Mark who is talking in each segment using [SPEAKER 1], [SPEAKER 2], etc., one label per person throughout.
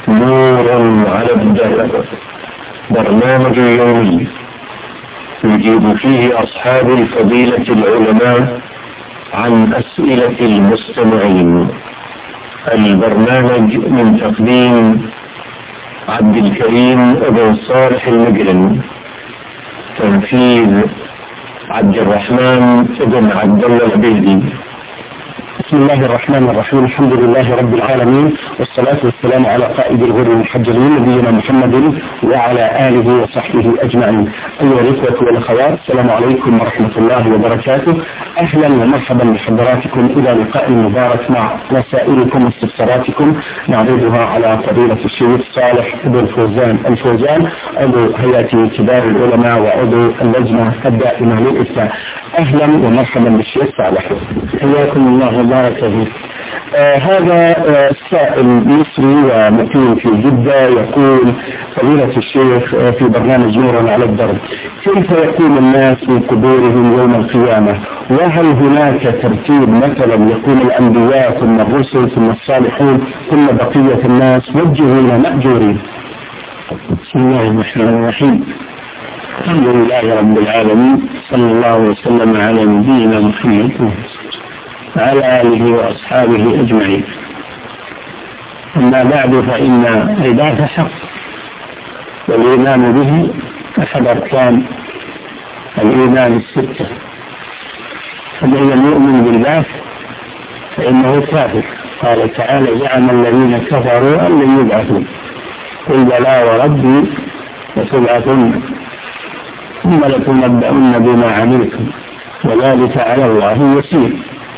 [SPEAKER 1] نور على الدرب، برنامج يومي يجيب فيه أصحاب الفضيلة العلماء عن أسئلة المستمعين. البرنامج من تقديم عبد الكريم بن صالح المجرم، تنفيذ عبد الرحمن بن عبد الله العبيدي.
[SPEAKER 2] بسم الله الرحمن الرحيم. الحمد لله رب العالمين، والصلاة والسلام على قائد الغر المحجلين نبينا محمد وعلى آله وصحبه أجمعين. أيها الإخوة والأخوات، السلام عليكم ورحمة الله وبركاته. أهلا ومرحبا بحضراتكم إلى لقاء مبارك مع رسائلكم واستفساراتكم نعرضها على فضيلة الشيخ صالح بن الفوزان عضو هيئة كبار العلماء وعضو اللجنة الدائمة للإفتاء. أهلا ومرحبا بالشيخ صالح، حياكم الله وبارك فيك. هذا سائل مصري ومقيم في جدة يقول: فضيلة الشيخ، في برنامج نور على الدرب، كيف يقوم الناس من قبورهم يوم القيامة؟ وهل هناك ترتيب مثلا يقوم الأنبياء ثم الرسل ثم الصالحون ثم بقية الناس وجهون مأجورين؟
[SPEAKER 1] بسم الله الرحمن الرحيم. الحمد لله رب العالمين، صلى الله وسلم على نبينا محمد وعلى آله وأصحابه أجمعين. أما بعد، فإن البعث حق، والإيمان به أحد أركان الإيمان الستة، فمن لم يؤمن بالبعث فإنه كافر. قال تعالى: زعم الذين كفروا أن لن يبعثوا، قل بلى وربي لتبعثن ثم لتنبؤن بما عملتم وذلك على الله يسير.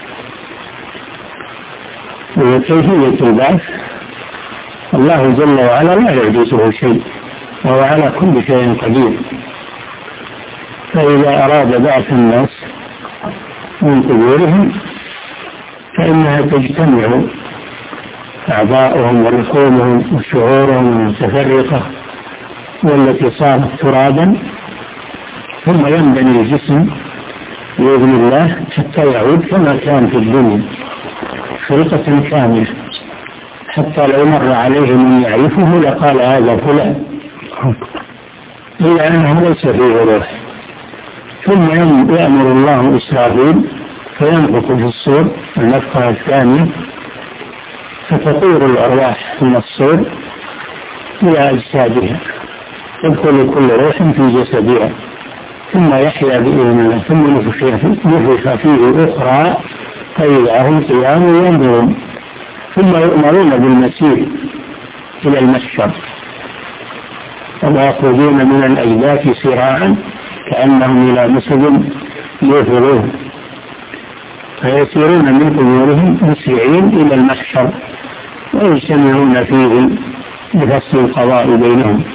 [SPEAKER 1] وكيفية البعث، الله جل وعلا لا يعجزه شيء، وهو على كل شيء قدير. فإذا أراد بعث الناس من قبورهم فإنها تجتمع أعضاؤهم ورسولهم وشعورهم المتفرقة والتي صارت ترابا، ثم ينبني الجسم بإذن الله حتى يعود كما كان في الدنيا، خلقة كاملة، حتى لو مر عليه من يعرفه لقال هذا فلان، إلا أنه ليس فيه روح. ثم يأمر الله إسرافيل فينفخ في الصور النفخة الثانية، فتطير الأرواح من الصور إلى أجسادها، تدخل كل روح في جسدها، ثم يحيا بإذن الله، ثم نفخ فيه أخرى فإذا هم قيام ينظرون، ثم يؤمرون بالمسير إلى المحشر، ويخرجون من الأجداث سراعا كأنهم إلى مسد يوفرون، فيسيرون من قبورهم مسرعين إلى المحشر، ويجتمعون فيه بفصل القضاء بينهم.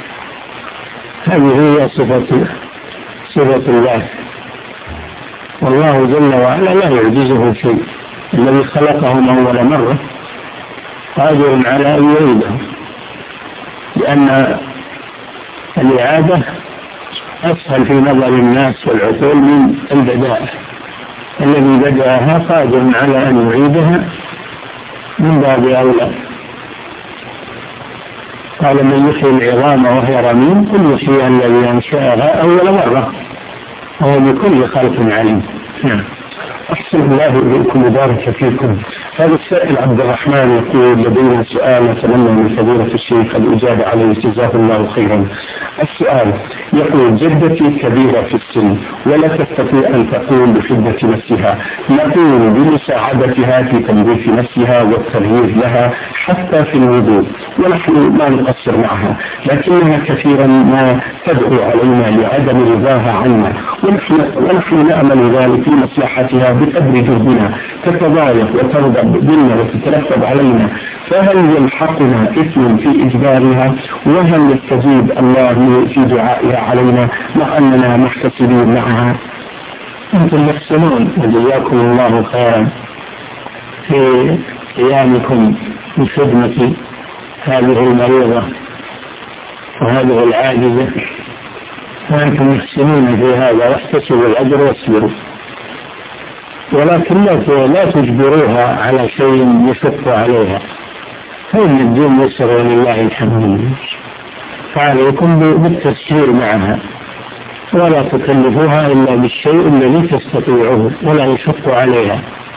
[SPEAKER 1] هذه هي صفة البعث، والله جل وعلا لا يعجزه شيء. الذي خلقهم أول مرة قادر على أن يعيدهم، لأن الإعادة أسهل في نظر الناس والعقول من البداءة. الذي بدأها قادر على أن يعيدها من باب أولى. قال: من يحيي العظام وهي رميم قل يحييها الذي أنشأها أول مرة وهو بكل خلق عليم.
[SPEAKER 2] نعم. أحسن الله إليكم وبارك فيكم. هذا السائل عبد الرحمن يقول: لدينا سؤال نتمنى من فضيلة الشيخ الإجابة عليه جزاه الله خيرا. السؤال يقول: جدتي كبيرة في السن ولا تستطيع أن تقوم بخدمة نفسها، نقوم بمساعدتها في تنظيف نفسها والتغيير لها حتى في الوضوء، ونحن ما نقصر معها، لكنها كثيرا ما تدعو علينا لعدم رضاها عنا، ونحن نأمل ذلك لمصلحتها بقدر جهدنا، تتضايق وتغضب بنا وتترتب علينا، فهل يلحقنا إثم في إجبارها؟ وهل يستجيب الله في دعائها علينا مع أننا محتسبين معها؟
[SPEAKER 1] أنتم محسنون وجزاكم الله خيرا في قيامكم بخدمة هذه المريضة وهذه العاجزة، وأنتم محسنون في هذا، واحتسبوا الأجر واصبروا، ولكن لا تجبروها على شيء يشق عليها، فإن الدين يسر ولله الحمد. فعليكم بالتسهيل معها، ولا تكلفوها إلا بالشيء الذي تستطيعه ولا يشق عليها.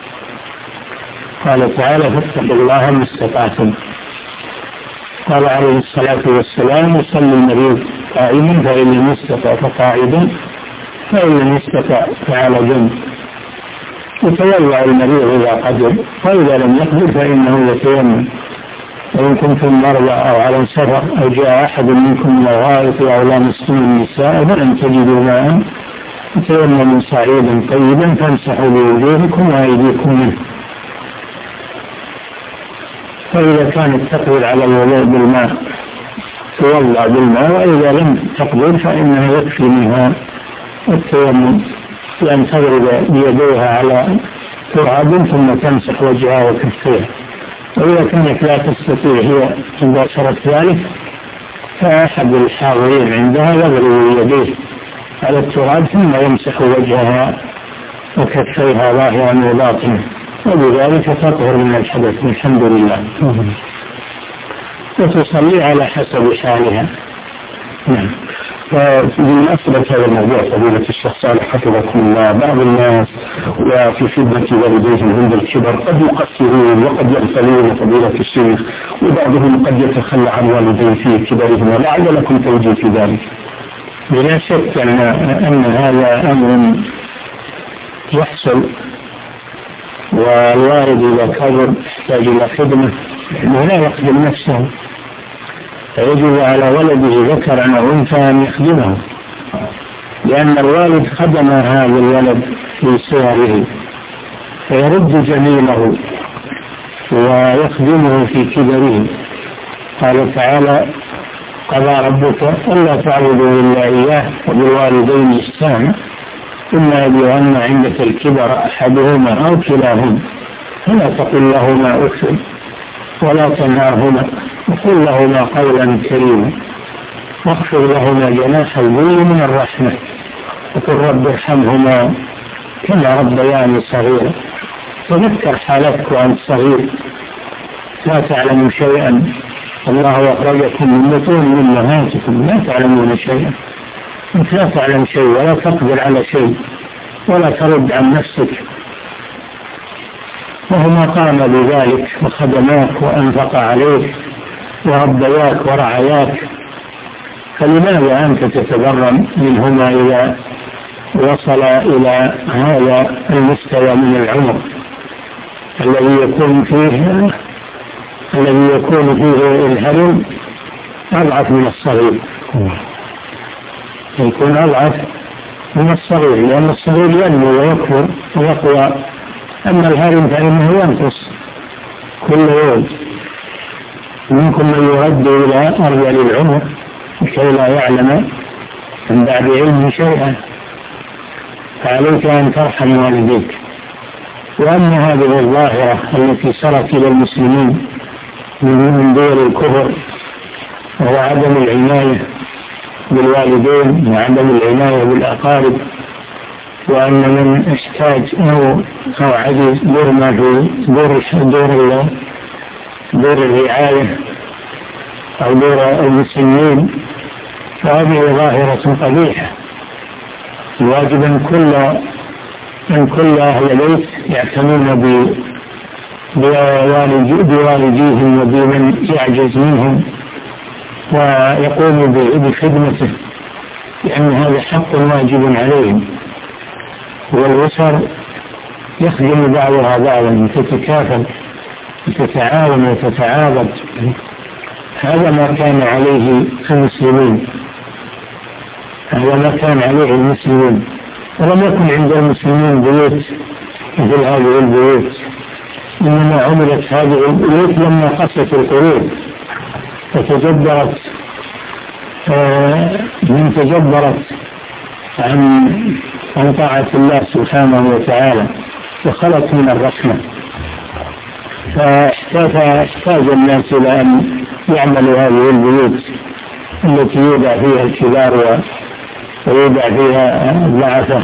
[SPEAKER 1] قال تعالى: فاتقوا الله ما استطعتم. قال عليه الصلاة والسلام: يصلي المريض قائما فإن لم يستطع فقاعدا فإن لم يستطع فعلى جنب، يتولع المريض إذا قدر، فإذا لم يقدر فإنه يتيمم. وإن كنتم مرضى أو على سفر أو جاء أحد منكم من الغائط أو لامستم النساء فلم تجدوا ماء فتيمموا صعيدا طيبا فامسحوا بوجوهكم وأيديكم منه. فإذا كانت تقدر على الوضوء بالماء تولع بالماء، وإذا لم تقدر فإنها يكفي منها التيمم بأن تضرب بيديها على تراب ثم تمسح وجهها وكفيها. وإذا كانت لا تستطيع هي مباشرة ذلك فأحد الحاضرين عندها يضرب يديه على التراب ثم يمسح وجهها وكفيها ظاهرا وباطنا، وبذلك تطهر من الحدث الحمد لله. وتصلي على حسب حالها. نعم.
[SPEAKER 2] فمن أثبت هذا الموضوع فضيلة الشيخ صالح حفظكم الله، بعض الناس وفي خدمة والديهم عند الكبر قد يقصرون وقد يغفلون فضيلة الشيخ، وبعضهم قد يتخلى عن والديه في كبرهم، ولعل لكم توجيه في ذلك.
[SPEAKER 1] بلا شك أن هذا أمر يحصل، والوالد إذا كبر يحتاج إلى خدمة ولا يخدم نفسه، فيجب على ولده ذكرا أو أنثى أن يخدمه، لأن الوالد خدم هذا الولد في صغره فيرد جميله ويخدمه في كبره. قال تعالى: قضى ربك ألا تعبدوا إلا إياه وبالوالدين إحسانا إما يبلغن عندك الكبر أحدهما أو كلاهما فلا تقل لهما أف ولا تنهرهما وقل لهما قولا كريما واخفض لهما جناح الذل من الرحمة وقل رب ارحمهما كما ربياني صغيرا. تذكر حالتك وأنت صغير لا تعلم شيئا، الله أخرجكم من بطون أمهاتكم لا تعلمون شيئا، أنت لا تعلم شيء ولا تقدر على شيء ولا ترد عن نفسك، وهما قام بذلك وخدماك وأنفق عليك وربياك ورعاياك، فلماذا أنت تتبرم منهما إذا وصل إلى هذا المستوى من العمر الذي يكون فيه الهرم أضعف من الصغير، يكون أضعف من الصغير، لأن الصغير ينمو ويكبر ويقوى، أما الهرم فإنه ينقص كل يوم. منكم من يرد إلى أرذل العمر كي لا يعلم من بعد علم شيئا، فعليك أن ترحم والديك. وأما هذه الظاهرة التي صارت إلى المسلمين من دول الكفر وهو عدم العناية بالوالدين وعدم العناية بالأقارب، وأن من احتاج أو عجز دورنا في دور الرعاية أو دور المسلمين، فهذه ظاهرة قبيحة. واجب أن كل أهل البيت يعتنون بوالديهم وبمن يعجز منهم ويقوم بخدمته، لأن هذا حق واجب عليهم، والأسر يخدم بعضها بعضا، تتكافل وتتعاون وتتعاضد. هذا ما كان عليه المسلمين، هذا ما كان عليه المسلمين، ولم يكن عند المسلمين بيوت مثل هذه البيوت، إنما عملت هذه البيوت لما قست القلوب فتجبرت عن طاعة الله سبحانه وتعالى وخلت من الرحمة، فاحتاج الناس إلى أن يعملوا هذه البيوت التي يوضع فيها الكبار ويوضع فيها الضعفاء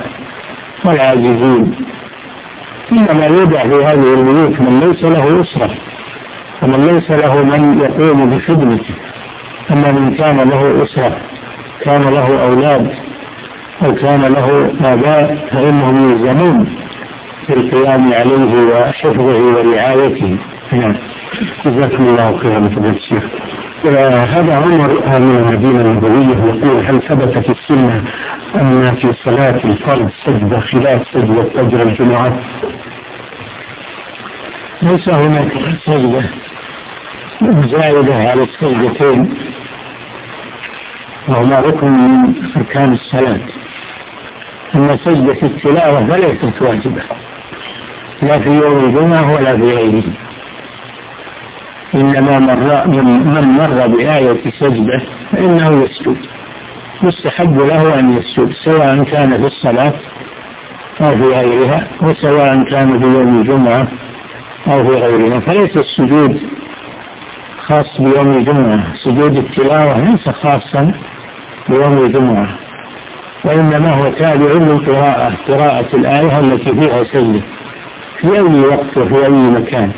[SPEAKER 1] والعاجزين، إنما يوضع في هذه البيوت من ليس له أسرة ومن ليس له من يقوم بخدمته. أما من كان له أسرة، كان له أولاد، أو كان له آباء، فإنهم يلزمون في القيام عليه وحفظه ورعايته.
[SPEAKER 2] جزاكم الله خيرا فضيلة الشيخ. هذا عمر من المدينة النبوية يقول: هل ثبت في السنة أن في صلاة الفرض سجدة خلاف سجدة فجر الجمعة؟
[SPEAKER 1] ليس هناك سجدة زائدة على السجدتين، وهما ركن من أركان الصلاة. أما سجدة التلاوة فليست واجبة لا في يوم الجمعة ولا في غيره، إنما من مر بآية سجدة فإنه يسجد، يستحب له أن يسجد سواء كان في الصلاة أو في غيرها، وسواء كان في يوم الجمعة أو في غيرها. فليس السجود خاص بيوم الجمعة، سجود التلاوة ليس خاصا بيوم الجمعة، وإنما هو تابع للقراءة، قراءة الآية التي فيها سجدة في أي وقت وفي أي مكان.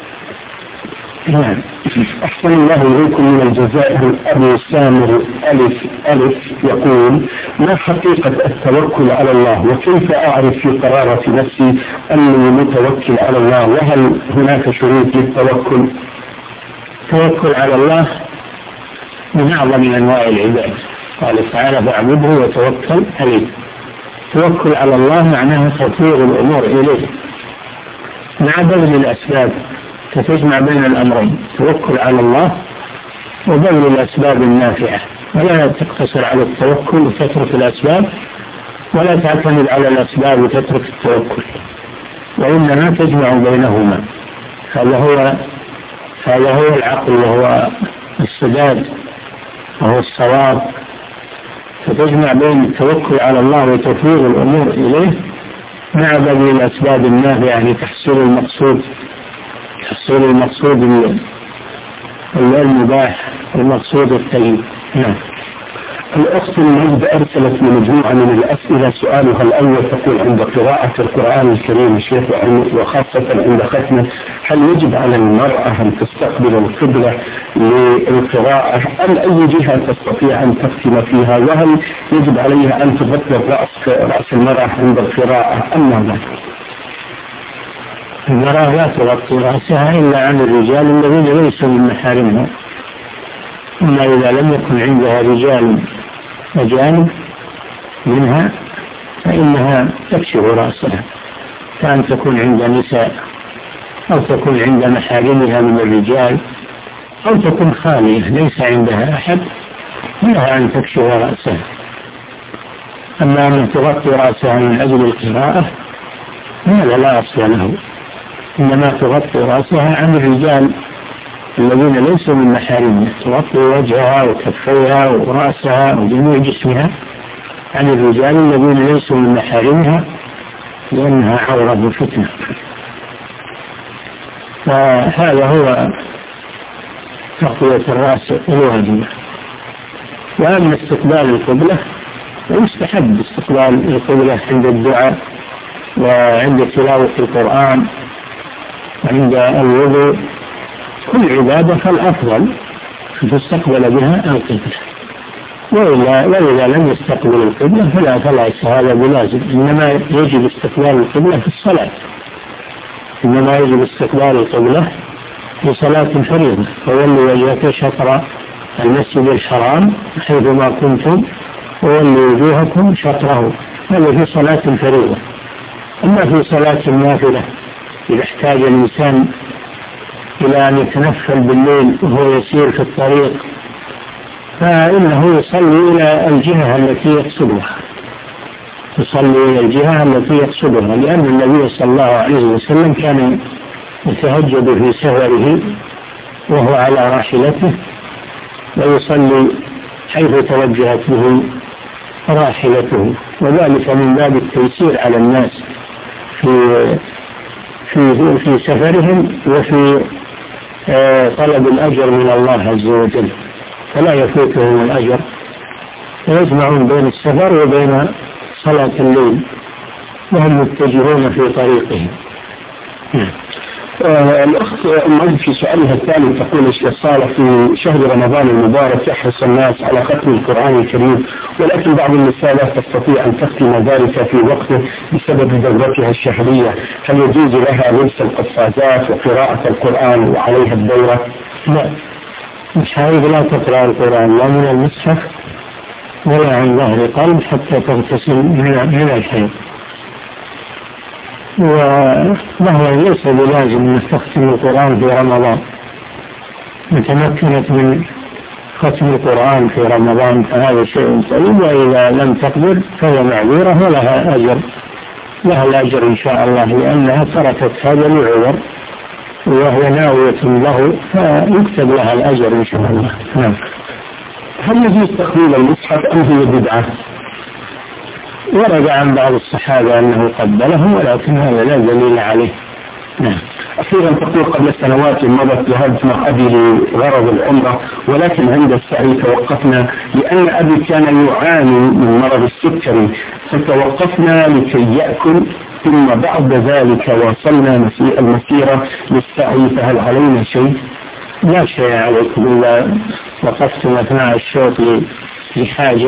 [SPEAKER 2] أحسن الله إليكم. من الجزائر أبو سامر ألف يقول: ما حقيقة التوكل على الله، وكيف أعرف في قرارة نفسي أني متوكل على الله، وهل هناك شروط للتوكل؟
[SPEAKER 1] التوكل على الله من أعظم أنواع العبادة، قال تعالى: فاعبده وتوكل عليه. التوكل على الله معناه تطوير الأمور إليه مع بذل الأسباب، فتجمع بين الأمرين: توكل على الله وبذل الأسباب النافعة، ولا تقتصر على التوكل وتترك الأسباب، ولا تعتمد على الأسباب وتترك التوكل، وإنما تجمع بينهما. هذا هو العقل، وهو السداد، وهو الصواب. فتجمع بين التوكل على الله وتطوير الأمور إليه مع بذل الأسباب النافعة لتحصيل المقصود المباح، المقصود الطيب.
[SPEAKER 2] الأخت المجد أرسلت مجموعة من الأسئلة. سؤالها الأول تقول: عند قراءة القرآن الكريم الشيخ وخاصة عند ختمه، هل يجب على المرأة أن تستقبل القبلة للقراءة أم أي جهة تستطيع أن تختم فيها؟ وهل يجب عليها أن تغطي رأس المرأة عند القراءة أم ماذا؟
[SPEAKER 1] المرأة لا تغطي رأسها إلا عن الرجال الذين ليسوا من محارمها، أما إذا لم يكن عندها رجال أجانب منها فإنها تكشف رأسها، كأن تكون عند نساء، أو تكون عند محارمها من الرجال، أو تكون خالية ليس عندها أحد، لها أن تكشف رأسها. أما أن تغطي رأسها من أجل القراءة هذا لا أصل له، إنما تغطي رأسها عن الرجال الذين ليسوا من محارمها، تغطي وجهها وكفيها ورأسها وجميع جسمها عن الرجال الذين ليسوا من محارمها، لأنها عورة وفتنة. فهذا هو تغطية الرأس الواجبة. وأما استقبال القبلة فيستحب استقبال القبلة عند الدعاء وعند تلاوة القرآن وعند الوضوء، كل عبادة فالأفضل تستقبل بها القبلة، وإذا لم يستقبل القبلة فلا هذا بلازم. إنما يجب استقبال القبلة في الصلاة، إنما يجب استقبال القبلة في صلاة فريضة: فولوا وجهك شطر المسجد الحرام حيثما كنتم وولوا وجوهكم شطره، هذا في صلاة فريضة. أما في صلاة النافلة إذا احتاج الإنسان إلى أن يتنفل بالليل وهو يسير في الطريق فإنه يصلي إلى الجهة التي يقصدها، لأن النبي صلى الله عليه وسلم كان يتهجد في سفره وهو على راحلته ويصلي حيث توجهت به راحلته، وذلك من باب التيسير على الناس في سفرهم وفي طلب الأجر من الله عز وجل، فلا يفوتهم الأجر، فيجمعون بين السفر وبين صلاة الليل وهم متجهون في طريقهم.
[SPEAKER 2] الأخت أمي في سؤالها الثاني تقول صار في شهر رمضان المبارك يحرص الناس على ختم القرآن الكريم، ولكن بعض النساء لا تستطيع أن تختم ذلك في وقته بسبب دورتها الشهرية، هل يجوز لها لبس القفازات وقراءة القرآن وعليها الدورة؟
[SPEAKER 1] لا، الحائض لا تقرأ القرآن لا من المصحف ولا عن ظهر قلب حتى تغتسل من الحيض، وهو ليس بلازم أن تختم القرآن في رمضان، متمكنت من ختم القرآن في رمضان فهذا شيء طيب، وإذا لم تقدر فهي معذورة ولها أجر، لها الأجر إن شاء الله لأنها تركت هذا العذر وهي ناوية له فيكتب لها الأجر إن شاء الله. نعم.
[SPEAKER 2] هل يجوز تقبيل المصحف أم هي بدعة؟
[SPEAKER 1] ورد عن بعض الصحابة أنه قبله ولكن هذا لا دليل عليه.
[SPEAKER 2] نعم. أخيرا تقول قبل سنوات مضت ذهبت مع أبي لغرض العمرة، ولكن عند السعي توقفنا لأن أبي كان يعاني من مرض السكري، فتوقفنا لكي يأكل، ثم بعد ذلك واصلنا المسيرة للسعي، فهل علينا شيء؟
[SPEAKER 1] لا شيء عليكم إذا وقفتم أثناء الشوط لحاجة،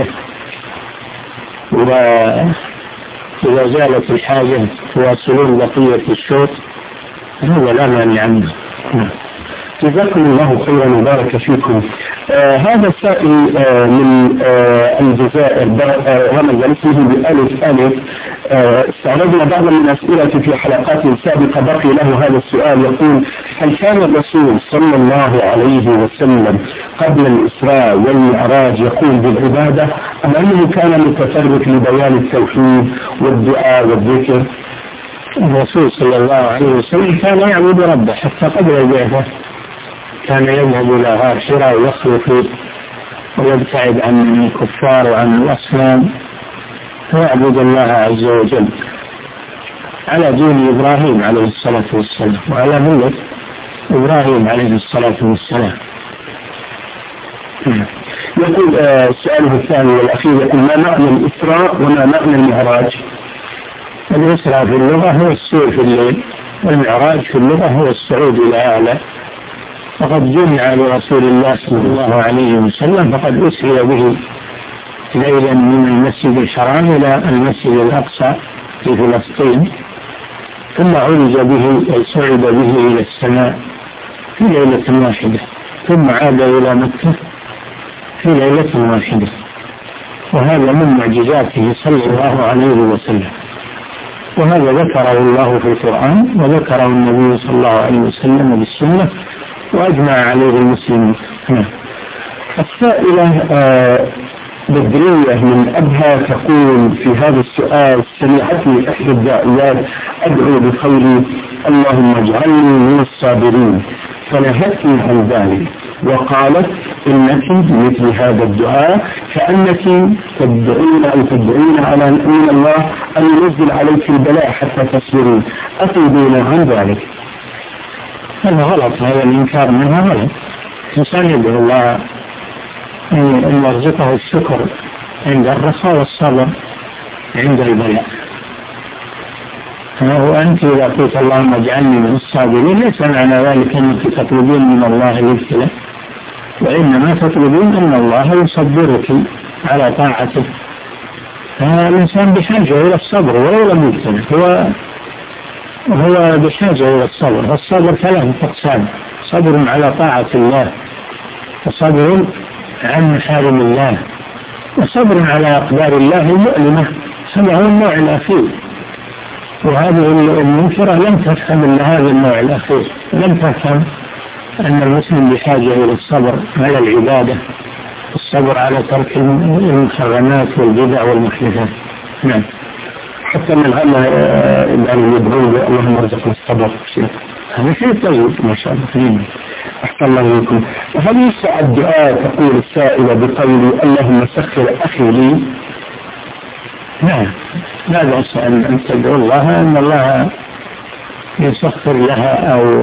[SPEAKER 1] وإذا زالت الحاجة تواصلون بقية الشوط هذا لا مانع عنه.
[SPEAKER 2] جزاكم الله خيرا وبارك فيكم. هذا سائل من الجزائر رمز اسمه بألف ألف. استعرضنا بعضا من أسئلة في حلقات سابقة بقي له هذا السؤال، يقول: هل كان الرسول صلى الله عليه وسلم قبل الإسراء والمعراج يقوم بالعبادة، أم أنه كان متفرغ لبيان التوحيد والدعاء والذكر؟
[SPEAKER 1] الرسول صلى الله عليه وسلم كان يعبد ربه حتى قبل البعثة، كان يذهب إلى غار حراء ويخلو فيه ويبتعد عن الكفار وعن الأصنام ويعبد الله عز وجل على دين إبراهيم عليه الصلاة والسلام وعلى ملة إبراهيم عليه الصلاة والسلام.
[SPEAKER 2] يقول سؤاله الثاني والأخير، يقول: ما معنى الإسراء وما معنى المعراج؟
[SPEAKER 1] الإسراء في اللغة هو السير في الليل، والمعراج في اللغة هو الصعود إلى أعلى، فقد جمع لرسول الله صلى الله عليه وسلم فقد أسري به ليلا من المسجد الحرام إلى المسجد الأقصى في فلسطين، ثم عرج به أي صعد به إلى السماء في ليلة واحدة، ثم عاد إلى مكة في ليلة واحدة، وهذا من معجزاته صلى الله عليه وسلم، وهذا ذكره الله في القرآن وذكره النبي صلى الله عليه وسلم بالسنة وأجمع عليه المسلمين.
[SPEAKER 2] السائلة بدرية من أبها تقول في هذا السؤال: سمعتني إحدى الداعيات أدعو بقولي اللهم اجعلني من الصابرين، فنهتني عن ذلك وقالت إنك بمثل هذا الدعاء كأنك تدعين على من الله أن ينزل عليك البلاء حتى تصبرين، أفيدونا عن ذلك.
[SPEAKER 1] هذا غلط، هذا الإنكار منها غلط. الإنسان يدعو الله أن يرزقه الشكر عند الرخاء والصبر عند البلاء. وأنت إذا قلت اللهم اجعلني من الصابرين ليس معنى ذلك أنك تطلبين من الله الابتلاء، وإنما تطلبين أن الله يصبرك على طاعته. الإنسان بحاجة إلى الصبر ولو لم يبتلى، هو بحاجة إلى الصبر، والصبر ثلاثة أقسام: صبر على طاعة الله، وصبر عن محارم الله، وصبر على أقدار الله المؤلمة. هذا هو النوع الأخير، وهذه المنكرة لم تفهم إلا هذا النوع الأخير، لم تفهم أن المسلم بحاجة إلى الصبر على العبادة، الصبر على ترك المحرمات والبدع والمحدثات. نعم.
[SPEAKER 2] حتى من هذا الآن يدعون اللهم ارزقنا الصبر،
[SPEAKER 1] هذا شيء طيب ما شاء الله.
[SPEAKER 2] أحسن الله إليكم. هل يسع الدعاء تقول السائلة بقولي اللهم سخر أخي لي؟
[SPEAKER 1] نعم، لا بأس أن تدعو الله أن الله يسخر لها، أو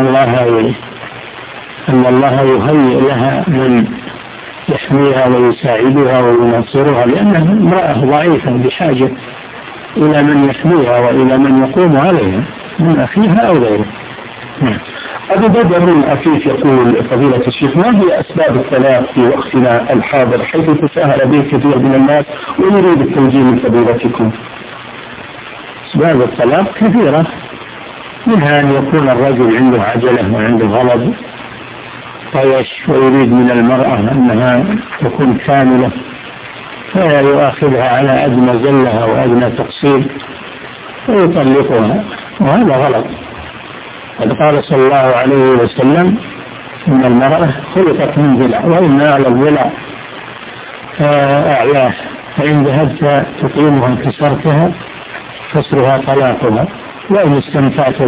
[SPEAKER 1] أن الله يهيئ لها من يحميها ويساعدها وينصرها، لأنها امرأة ضعيفة بحاجة إلى من يحميها وإلى من يقوم عليها من أخيها أو غيره.
[SPEAKER 2] أبو بدر أفيف يقول فضيلة الشيخ ما هي أسباب الطلاق في وقتنا الحاضر حيث تساهل به كثير من الناس ويريد التوجيه من فضيلتكم؟
[SPEAKER 1] أسباب الطلاق كثيرة، منها أن يكون الرجل عنده عجلة وعنده غضب طيش ويريد من المرأة أنها تكون كاملة فيؤاخذها على أدنى زلة أو أدنى تقصير ويطلقها، وهذا غلط. قد قال صلى الله عليه وسلم إن المرأة خلقت من ضلع وإن أعلى الضلع أعلاه، فإن ذهبت تقيمها كسرتها كسرها طلاقها، وإن استمتعت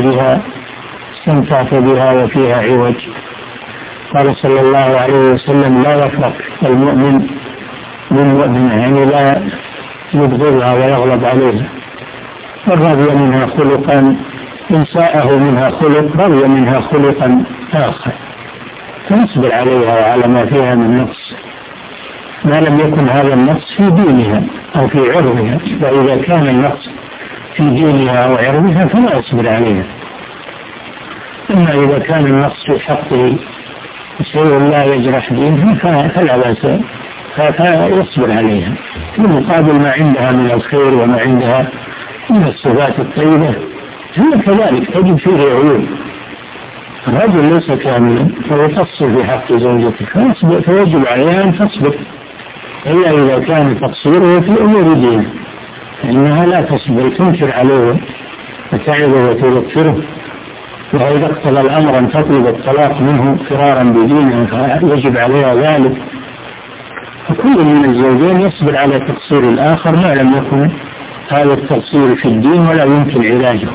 [SPEAKER 1] بها وفيها عوج. قال صلى الله عليه وسلم لا يفرق المؤمن بالمؤمنة، يعني لا يبغضها ويغضب عليها، الرضي منها خلقا إن ساءه منها خلق رضي منها خلقا آخر، فنصبر عليها وعلى ما فيها من نقص ما لم يكن هذا النقص في دينها أو في عرضها، وإذا كان النقص في دينها أو عرضها فلا يصبر عليها. أما إذا كان النقص في حقه شيء لا يجرح دينها فلا بأس، فيصبر عليها في مقابل ما عندها من الخير وما عندها من الصفات الطيبة. هي كذلك تجد فيه عيوب، الرجل ليس كاملا فيقصر في حق زوجته فيجب عليها أن تصبر، إلا إذا كان تقصيره في أمور دينه فإنها لا تصبر، تنكر عليه وتعظه وتذكره، وإذا اقتضى الأمر أن تطلب الطلاق منه فرارا بدينه فيجب عليها ذلك. فكل من الزوجين يصبر على تقصير الآخر ما لم يكن هذا التقصير في الدين ولا يمكن علاجه.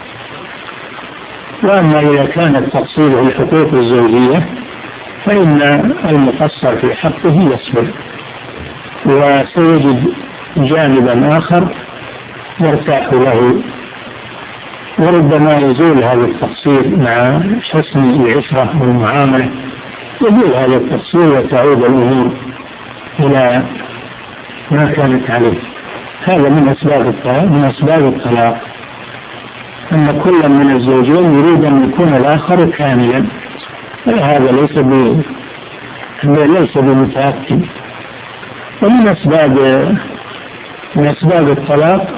[SPEAKER 1] وأما إذا كان التقصير في الحقوق الزوجية فإن المقصر في حقه يصبر، وسيجد جانبا آخر يرتاح له، وربما يزول هذا التقصير مع حسن العشرة والمعاملة، يزول هذا التقصير وتعود الأمور إلى ما كانت عليه. هذا من أسباب الطلاق، أن كل من الزوجين يريد أن يكون الآخر كاملا، هذا ليس بمتأكد. ومن أسباب الطلاق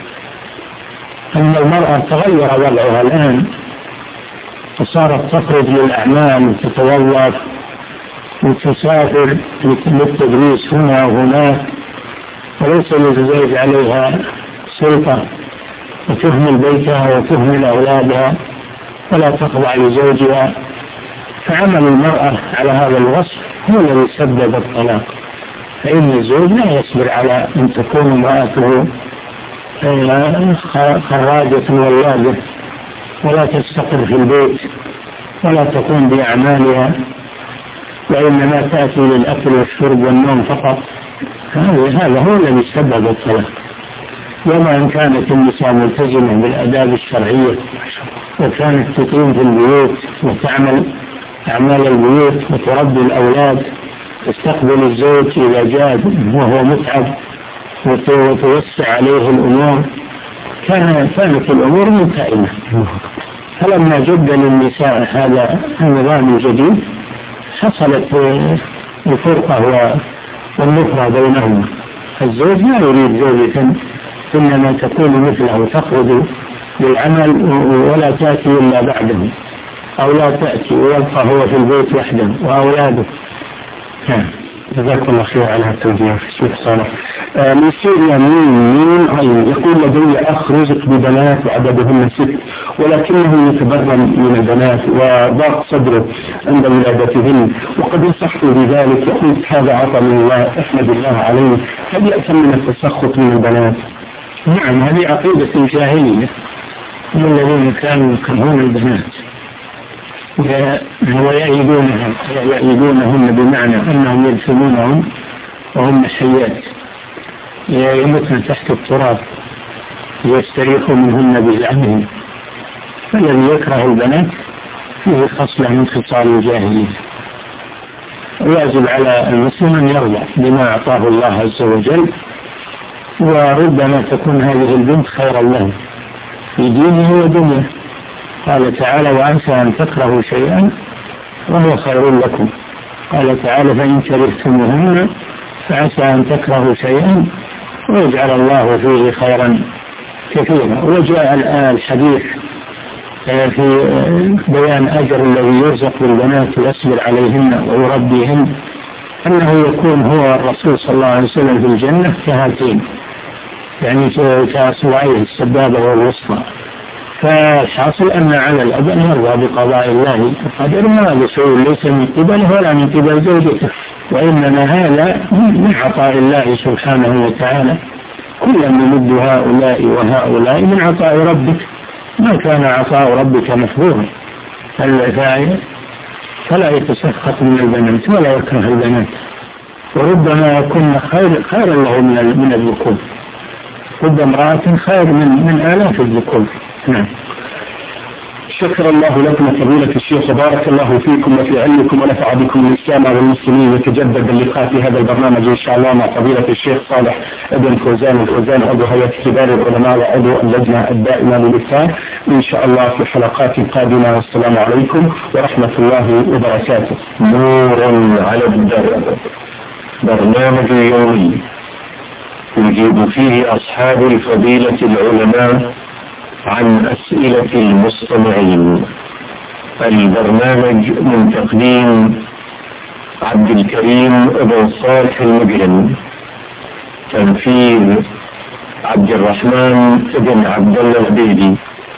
[SPEAKER 1] أن المرأة تغير وضعها الآن، وصارت تخرج للأعمال وتتوظف وتسافر للتدريس هنا وهناك، وليس للزوج عليها سلطة، وتهمل بيتها وتهمل أولادها ولا تخضع لزوجها. فعمل المرأة على هذا الوصف هو الذي سبب الطلاق، فإن الزوج لا يصبر على أن تكون امرأته خراجة ولادة ولا تستقر في البيت ولا تقوم بأعمالها، وإنما تأتي للأكل والشرب والنوم فقط. هذا هو الذي سبب الطلاق. وما أن كانت النساء ملتزمة بالآداب الشرعية وكانت تقيم في البيوت وتعمل أعمال البيوت وتربي الأولاد، تستقبل الزوج إذا جاء وهو متعب وتوسع عليه الأمور، كانت الأمور ملتئمة. فلما جد للنساء هذا النظام الجديد حصلت الفرقة والنفرة بينهما. الزوج لا يريد زوجة إنما تكون مثله تخرج للعمل ولا تأتي إلا بعده، أو لا تأتي ويبقى هو في البيت وحده وأولاده.
[SPEAKER 2] جزاكم الله خير على التوجيه شيخ صالح. من سوريا مين عين يقول لدي أخ رزق ببنات وعددهن 6 ولكنه يتبرم من البنات وضاق صدره عند ولادتهن، وقد نصحت بذلك وقلت هذا عطاء من الله احمد الله عليه، هل يأتم من التسخط من البنات؟
[SPEAKER 1] نعم، هذه عقيدة جاهلية من الذين كانوا يكرهون البنات ويعيدونهن بمعنى أنهم يدفنونهم وهم حيات يموتن تحت التراب ويستريحوا منهن بزعمهم. فالذي يكره البنات فيه خصلة من خصال الجاهلية. ويجب على المسلم أن يرضى بما أعطاه الله عز وجل، وربما تكون هذه البنت خيرا له في دينه ودنياه، قال تعالى وعسى أن تكرهوا شيئا وهو خير لكم. قال تعالى فإن كرهتموهن فعسى أن تكرهوا شيئا ويجعل الله فيه خيرا كثيرا. وجاء الحديث في بيان أجر الذي يرزق بالبنات ويصبر عليهن ويربيهن أنه يكون هو الرسول صلى الله عليه وسلم في الجنة كهاتين، يعني كأصبعيه السبابة والوسطى. فالحاصل أن على الأب أن يرضى بقضاء الله القدر، ما بشيء ليس من قبله ولا من قبل زوجته، وإنما هذا من عطاء الله سبحانه وتعالى. كلا نمد هؤلاء وهؤلاء من عطاء ربك، ما كان عطاء ربك محظورا. فلا يتسخط من البنات ولا يكره البنات، وربما يكون خيرا له من الذكور. رب امرأة خير من آلاف الذكور. نعم.
[SPEAKER 2] شكر الله لكم فضيلة الشيخ وبارك الله فيكم وفي علمكم ونفع بكم الإسلام والمسلمين. يتجدد اللقاء في هذا البرنامج إن شاء الله مع فضيلة الشيخ صالح ابن فوزان الفوزان عضو هيئة كبار العلماء وعضو اللجنة الدائمة للإفتاء إن شاء الله في حلقات قادمة. والسلام عليكم ورحمة الله وبركاته.
[SPEAKER 3] نور على الدرب، برنامج يومي يجيب فيه أصحاب الفضيلة العلماء عن أسئلة المستمعين. البرنامج من تقديم عبد الكريم بن صالح المجرم، تنفيذ عبد الرحمن بن عبد الله العبيدي.